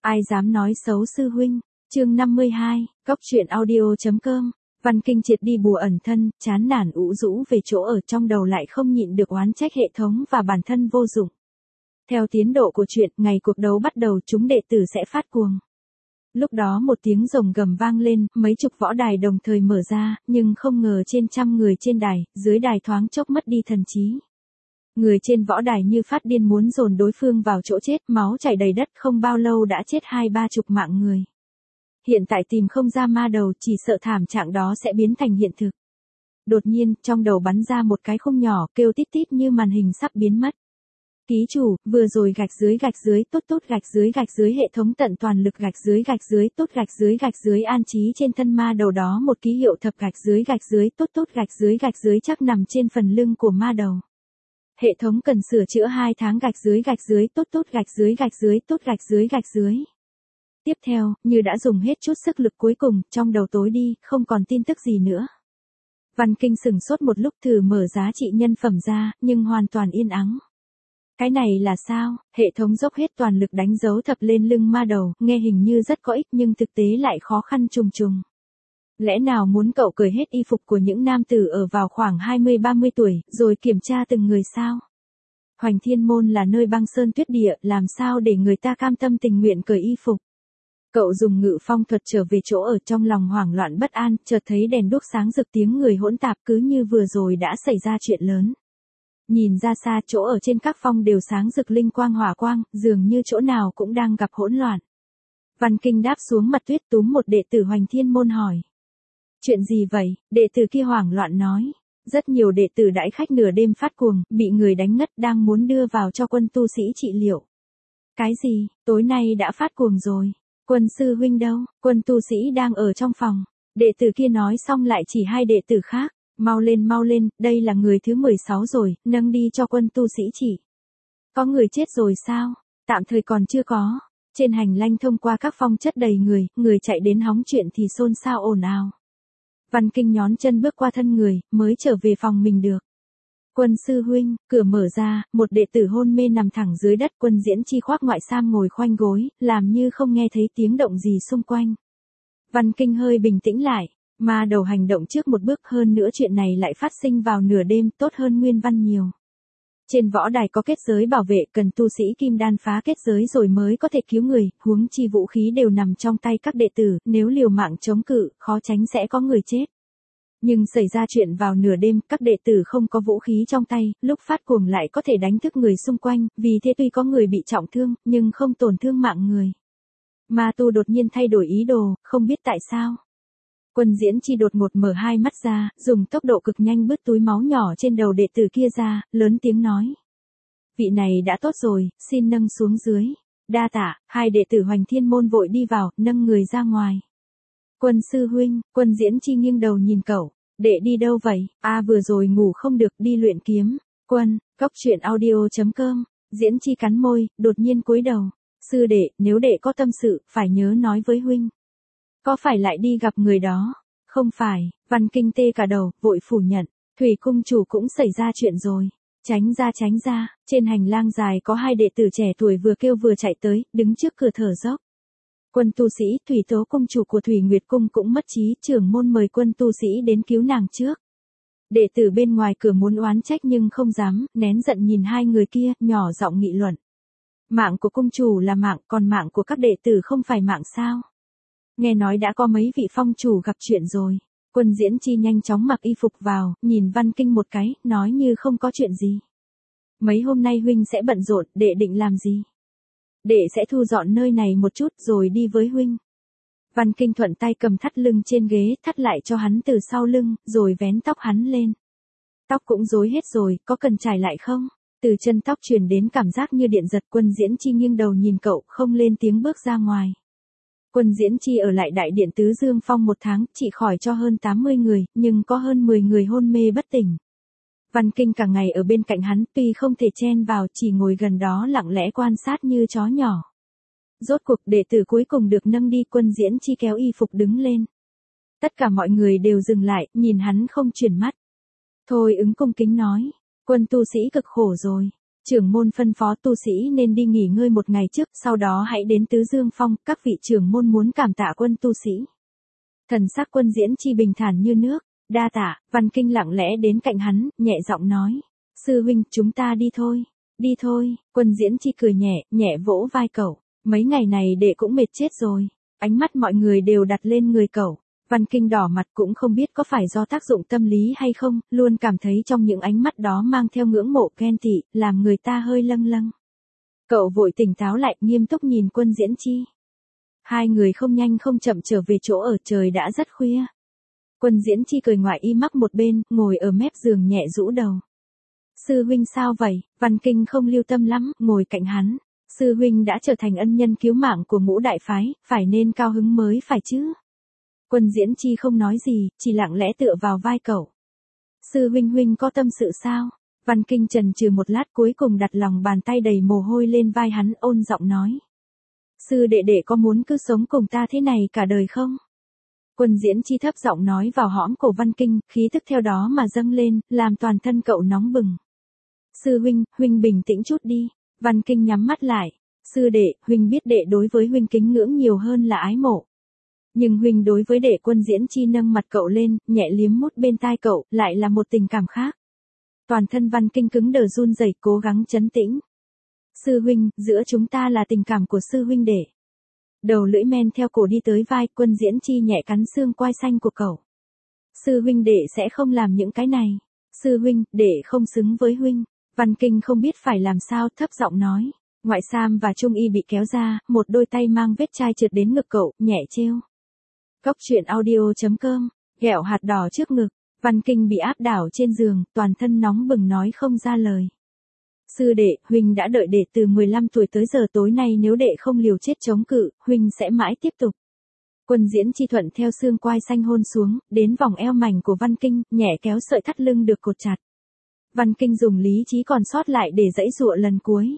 Ai dám nói xấu sư huynh? Chương 52, Cóc truyện audio.com. Văn Kinh triệt đi bùa ẩn thân, chán nản ủ rũ về chỗ ở, trong đầu lại không nhịn được oán trách hệ thống và bản thân vô dụng. Theo tiến độ của chuyện, ngày cuộc đấu bắt đầu, chúng đệ tử sẽ phát cuồng. Lúc đó một tiếng rồng gầm vang lên, mấy chục võ đài đồng thời mở ra, nhưng không ngờ trên trăm người trên đài, dưới đài thoáng chốc mất đi thần trí. Người trên võ đài như phát điên muốn dồn đối phương vào chỗ chết, máu chảy đầy đất, không bao lâu đã chết 20-30 mạng người. Hiện tại tìm không ra ma đầu, chỉ sợ thảm trạng đó sẽ biến thành hiện thực. Đột nhiên, trong đầu bắn ra một cái khung nhỏ, kêu tít tít như màn hình sắp biến mất. Ký chủ, vừa rồi gạch dưới, tốt gạch dưới hệ thống tận toàn lực gạch dưới, tốt gạch dưới an trí trên thân ma đầu đó một ký hiệu thập gạch dưới, tốt gạch dưới chắc nằm trên phần lưng của ma đầu. Hệ thống cần sửa chữa 2 tháng gạch dưới, tốt gạch dưới. Tiếp theo, như đã dùng hết chút sức lực cuối cùng, trong đầu tối đi, không còn tin tức gì nữa. Văn Kinh sửng sốt một lúc thử mở giá trị nhân phẩm ra, nhưng hoàn toàn yên ắng. Cái này là sao? Hệ thống dốc hết toàn lực đánh dấu thập lên lưng ma đầu, nghe hình như rất có ích nhưng thực tế lại khó khăn trùng trùng. Lẽ nào muốn cậu cởi hết y phục của những nam tử ở vào khoảng 20-30 tuổi, rồi kiểm tra từng người sao? Hoành Thiên Môn là nơi băng sơn tuyết địa, làm sao để người ta cam tâm tình nguyện cởi y phục? Cậu dùng ngự phong thuật trở về chỗ ở, trong lòng hoảng loạn bất an, chợt thấy đèn đuốc sáng rực, tiếng người hỗn tạp, cứ như vừa rồi đã xảy ra chuyện lớn. Nhìn ra xa, chỗ ở trên các phong đều sáng rực linh quang hỏa quang, dường như chỗ nào cũng đang gặp hỗn loạn. Văn Kinh đáp xuống mặt tuyết túm một đệ tử Hoành Thiên Môn hỏi. Chuyện gì vậy? Đệ tử kia hoảng loạn nói. Rất nhiều đệ tử đãi khách nửa đêm phát cuồng, bị người đánh ngất, đang muốn đưa vào cho quân tu sĩ trị liệu. Cái gì? Tối nay đã phát cuồng rồi. Quân sư huynh đâu? Quân tu sĩ đang ở trong phòng. Đệ tử kia nói xong lại chỉ hai đệ tử khác. Mau lên, đây là người thứ 16 rồi, nâng đi cho quân tu sĩ chỉ. Có người chết rồi sao? Tạm thời còn chưa có. Trên hành lang thông qua các phong chất đầy người chạy đến hóng chuyện thì xôn xao ồn ào. Văn Kinh nhón chân bước qua thân người, mới trở về phòng mình được. Quân sư huynh, cửa mở ra, một đệ tử hôn mê nằm thẳng dưới đất, Quân Diễn Chi khoác ngoại sam ngồi khoanh gối, làm như không nghe thấy tiếng động gì xung quanh. Văn Kinh hơi bình tĩnh lại, ma đầu hành động trước một bước, hơn nữa chuyện này lại phát sinh vào nửa đêm, tốt hơn nguyên văn nhiều. Trên võ đài có kết giới bảo vệ, cần tu sĩ kim đan phá kết giới rồi mới có thể cứu người, huống chi vũ khí đều nằm trong tay các đệ tử, nếu liều mạng chống cự, khó tránh sẽ có người chết. Nhưng xảy ra chuyện vào nửa đêm, các đệ tử không có vũ khí trong tay, lúc phát cuồng lại có thể đánh thức người xung quanh, vì thế tuy có người bị trọng thương, nhưng không tổn thương mạng người. Ma tu đột nhiên thay đổi ý đồ, không biết tại sao. Quân Diễn Chi đột ngột mở hai mắt ra, dùng tốc độ cực nhanh bứt túi máu nhỏ trên đầu đệ tử kia ra, lớn tiếng nói. Vị này đã tốt rồi, xin nâng xuống dưới. Đa tạ, hai đệ tử Hoành Thiên Môn vội đi vào, nâng người ra ngoài. Quân sư huynh, Quân Diễn Chi nghiêng đầu nhìn cậu. Đệ đi đâu vậy? Vừa rồi ngủ không được, đi luyện kiếm. Quân, Cóc truyện audio.com. Diễn Chi cắn môi, đột nhiên cúi đầu. Sư đệ, nếu đệ có tâm sự, phải nhớ nói với huynh. Có phải lại đi gặp người đó? Không phải, Văn Kinh tê cả đầu, vội phủ nhận. Thủy cung chủ cũng xảy ra chuyện rồi. Tránh ra, trên hành lang dài có hai đệ tử trẻ tuổi vừa kêu vừa chạy tới, đứng trước cửa thở dốc. Quân tu sĩ, Thủy Tố cung chủ của Thủy Nguyệt cung cũng mất trí, trưởng môn mời quân tu sĩ đến cứu nàng trước. Đệ tử bên ngoài cửa muốn oán trách nhưng không dám, nén giận nhìn hai người kia, nhỏ giọng nghị luận. Mạng của cung chủ là mạng, còn mạng của các đệ tử không phải mạng sao? Nghe nói đã có mấy vị phong chủ gặp chuyện rồi. Quân Diễn Chi nhanh chóng mặc y phục vào, nhìn Văn Kinh một cái, nói như không có chuyện gì. Mấy hôm nay huynh sẽ bận rộn, đệ định làm gì? Đệ sẽ thu dọn nơi này một chút rồi đi với huynh. Văn Kinh thuận tay cầm thắt lưng trên ghế, thắt lại cho hắn từ sau lưng, rồi vén tóc hắn lên. Tóc cũng rối hết rồi, có cần trải lại không? Từ chân tóc truyền đến cảm giác như điện giật. Quân Diễn Chi nghiêng đầu nhìn cậu, không lên tiếng bước ra ngoài. Quân Diễn Chi ở lại đại điện Tứ Dương Phong 1 tháng, trị khỏi cho hơn 80 người, nhưng có hơn 10 người hôn mê bất tỉnh. Văn Kinh cả ngày ở bên cạnh hắn, tuy không thể chen vào, chỉ ngồi gần đó lặng lẽ quan sát như chó nhỏ. Rốt cuộc đệ tử cuối cùng được nâng đi, Quân Diễn Chi kéo y phục đứng lên. Tất cả mọi người đều dừng lại, nhìn hắn không chuyển mắt. Thôi ứng cung kính nói, Quân tu sĩ cực khổ rồi. Trưởng môn phân phó tu sĩ nên đi nghỉ ngơi một ngày trước, sau đó hãy đến Tứ Dương Phong, các vị trưởng môn muốn cảm tạ quân tu sĩ. Thần sắc Quân Diễn Chi bình thản như nước, đa tạ. Văn Kinh lặng lẽ đến cạnh hắn, nhẹ giọng nói, sư huynh, chúng ta đi thôi. Đi thôi. Quân Diễn Chi cười nhẹ, nhẹ vỗ vai cậu, mấy ngày này đệ cũng mệt chết rồi. Ánh mắt mọi người đều đặt lên người cậu. Văn Kinh đỏ mặt, cũng không biết có phải do tác dụng tâm lý hay không, luôn cảm thấy trong những ánh mắt đó mang theo ngưỡng mộ ghen tị, làm người ta hơi lâng lâng. Cậu vội tỉnh táo lại, nghiêm túc nhìn Quân Diễn Chi. Hai người không nhanh không chậm trở về chỗ ở, trời đã rất khuya. Quân Diễn Chi cười ngoại y mắc một bên, ngồi ở mép giường nhẹ rũ đầu. Sư huynh sao vậy? Văn Kinh không lưu tâm lắm, ngồi cạnh hắn. Sư huynh đã trở thành ân nhân cứu mạng của Ngũ đại phái, phải nên cao hứng mới phải chứ. Quân Diễn Chi không nói gì, chỉ lặng lẽ tựa vào vai cậu. Sư huynh có tâm sự sao? Văn Kinh chần chừ một lát, cuối cùng đặt lòng bàn tay đầy mồ hôi lên vai hắn, ôn giọng nói. Sư đệ đệ có muốn cứ sống cùng ta thế này cả đời không? Quân Diễn Chi thấp giọng nói vào hõm cổ Văn Kinh, khí tức theo đó mà dâng lên, làm toàn thân cậu nóng bừng. Sư huynh bình tĩnh chút đi. Văn Kinh nhắm mắt lại. Sư đệ, huynh biết đệ đối với huynh kính ngưỡng nhiều hơn là ái mộ. Nhưng huynh đối với đệ. Quân Diễn Chi nâng mặt cậu lên, nhẹ liếm mút bên tai cậu, lại là một tình cảm khác. Toàn thân Văn Kinh cứng đờ run rẩy, cố gắng trấn tĩnh. Sư huynh, giữa chúng ta là tình cảm của sư huynh đệ. Đầu lưỡi men theo cổ đi tới vai, Quân Diễn Chi nhẹ cắn xương quai xanh của cậu. Sư huynh đệ sẽ không làm những cái này. Sư huynh, đệ không xứng với huynh. Văn Kinh không biết phải làm sao, thấp giọng nói. Ngoại sam và trung y bị kéo ra, một đôi tay mang vết chai trượt đến ngực cậu, nhẹ trêu. Cốc truyện audio.com, ghẹo hạt đỏ trước ngực. Văn Kinh bị áp đảo trên giường, toàn thân nóng bừng nói không ra lời. Sư đệ, huynh đã đợi đệ từ 15 tuổi tới giờ, tối nay nếu đệ không liều chết chống cự, huynh sẽ mãi tiếp tục. Quân Diễn Chi thuận theo xương quai xanh hôn xuống, đến vòng eo mảnh của Văn Kinh, nhẹ kéo sợi thắt lưng được cột chặt. Văn Kinh dùng lý trí còn sót lại để giãy giụa lần cuối.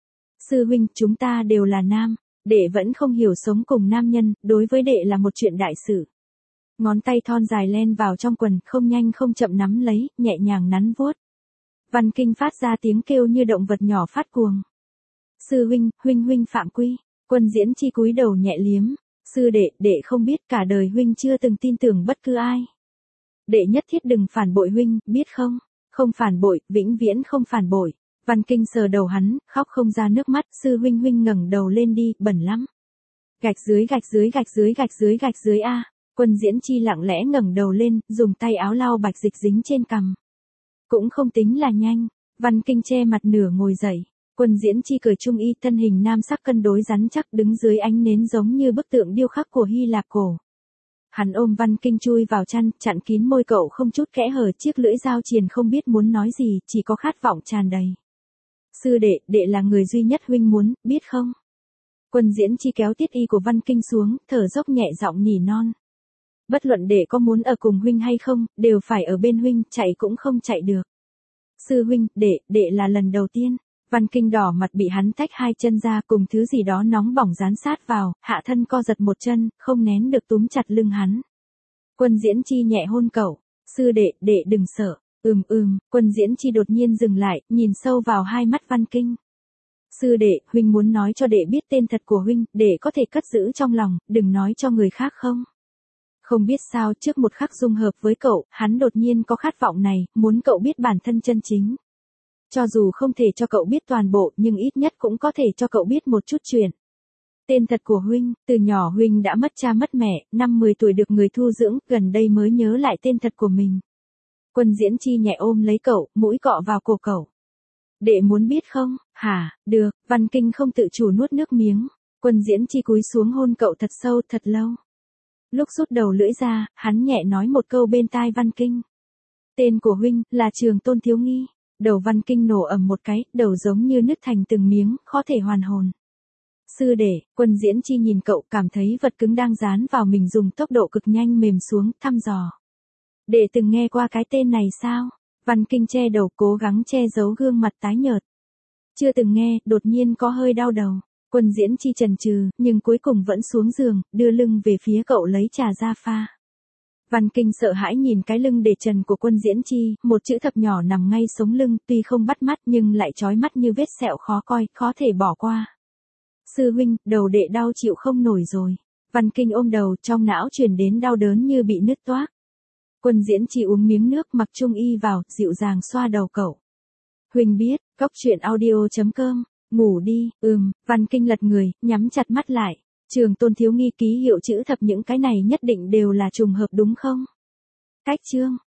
Sư huynh, chúng ta đều là nam, đệ vẫn không hiểu sống cùng nam nhân, đối với đệ là một chuyện đại sự. Ngón tay thon dài len vào trong quần, không nhanh không chậm nắm lấy, nhẹ nhàng nắn vuốt. Văn Kinh phát ra tiếng kêu như động vật nhỏ phát cuồng. Sư huynh phạm quy. Quân Diễn Chi cúi đầu nhẹ liếm. Sư đệ không biết, cả đời huynh chưa từng tin tưởng bất cứ ai. Đệ nhất thiết đừng phản bội huynh, biết không? Không phản bội, vĩnh viễn không phản bội. Văn Kinh sờ đầu hắn, khóc không ra nước mắt. Sư huynh ngẩng đầu lên đi, bẩn lắm. Gạch dưới a. Quân Diễn Chi lặng lẽ ngẩng đầu lên, dùng tay áo lau bạch dịch dính trên cằm. Cũng không tính là nhanh. Văn Kinh che mặt nửa ngồi dậy. Quân Diễn Chi cởi trung y, thân hình nam sắc cân đối rắn chắc, đứng dưới ánh nến giống như bức tượng điêu khắc của Hy Lạp cổ. Hắn ôm Văn Kinh chui vào chăn, chặn kín môi cậu không chút kẽ hở, chiếc lưỡi dao triền không biết muốn nói gì, chỉ có khát vọng tràn đầy. Sư đệ là người duy nhất huynh muốn, biết không? Quân Diễn Chi kéo tiết y của Văn Kinh xuống, thở dốc nhẹ giọng nỉ non. Bất luận đệ có muốn ở cùng huynh hay không, đều phải ở bên huynh, chạy cũng không chạy được. Sư huynh, đệ là lần đầu tiên. Văn Kinh đỏ mặt bị hắn tách hai chân ra, cùng thứ gì đó nóng bỏng dán sát vào, hạ thân co giật một chân, không nén được túm chặt lưng hắn. Quân Diễn Chi nhẹ hôn cậu. Sư đệ đừng sợ. Quân Diễn Chi đột nhiên dừng lại, nhìn sâu vào hai mắt Văn Kinh. Sư đệ, huynh muốn nói cho đệ biết tên thật của huynh, đệ có thể cất giữ trong lòng, đừng nói cho người khác không? Không biết sao, trước một khắc dung hợp với cậu, hắn đột nhiên có khát vọng này, muốn cậu biết bản thân chân chính. Cho dù không thể cho cậu biết toàn bộ, nhưng ít nhất cũng có thể cho cậu biết một chút chuyện. Tên thật của huynh, từ nhỏ huynh đã mất cha mất mẹ, năm 10 tuổi được người thu dưỡng, gần đây mới nhớ lại tên thật của mình. Quân Diễn Chi nhẹ ôm lấy cậu, mũi cọ vào cổ cậu. Đệ muốn biết không? Hả, được. Văn Kinh không tự chủ nuốt nước miếng. Quân Diễn Chi cúi xuống hôn cậu thật sâu, thật lâu. Lúc rút đầu lưỡi ra, hắn nhẹ nói một câu bên tai Văn Kinh. Tên của huynh là Trường Tôn Thiếu Nghi. Đầu Văn Kinh nổ ầm một cái, đầu giống như nứt thành từng miếng, khó thể hoàn hồn. Sư đệ, Quân Diễn Chi nhìn cậu, cảm thấy vật cứng đang dán vào mình dùng tốc độ cực nhanh mềm xuống, thăm dò. Đệ từng nghe qua cái tên này sao? Văn Kinh che đầu, cố gắng che giấu gương mặt tái nhợt. Chưa từng nghe, đột nhiên có hơi đau đầu. Quân Diễn Chi chần chừ, nhưng cuối cùng vẫn xuống giường, đưa lưng về phía cậu lấy trà ra pha. Văn Kinh sợ hãi nhìn cái lưng để trần của Quân Diễn Chi, một chữ thập nhỏ nằm ngay sống lưng, tuy không bắt mắt nhưng lại chói mắt như vết sẹo khó coi, khó thể bỏ qua. Sư huynh, đầu đệ đau chịu không nổi rồi. Văn Kinh ôm đầu, trong não truyền đến đau đớn như bị nứt toác. Quân Diễn Chi uống miếng nước, mặc trung y vào, dịu dàng xoa đầu cậu. Huynh biết, cốc truyện audio.com, ngủ đi, Văn Kinh lật người, nhắm chặt mắt lại. Trường Tôn thiếu nghi ký hiệu chữ thập những cái này nhất định đều là trùng hợp đúng không? Cách chương.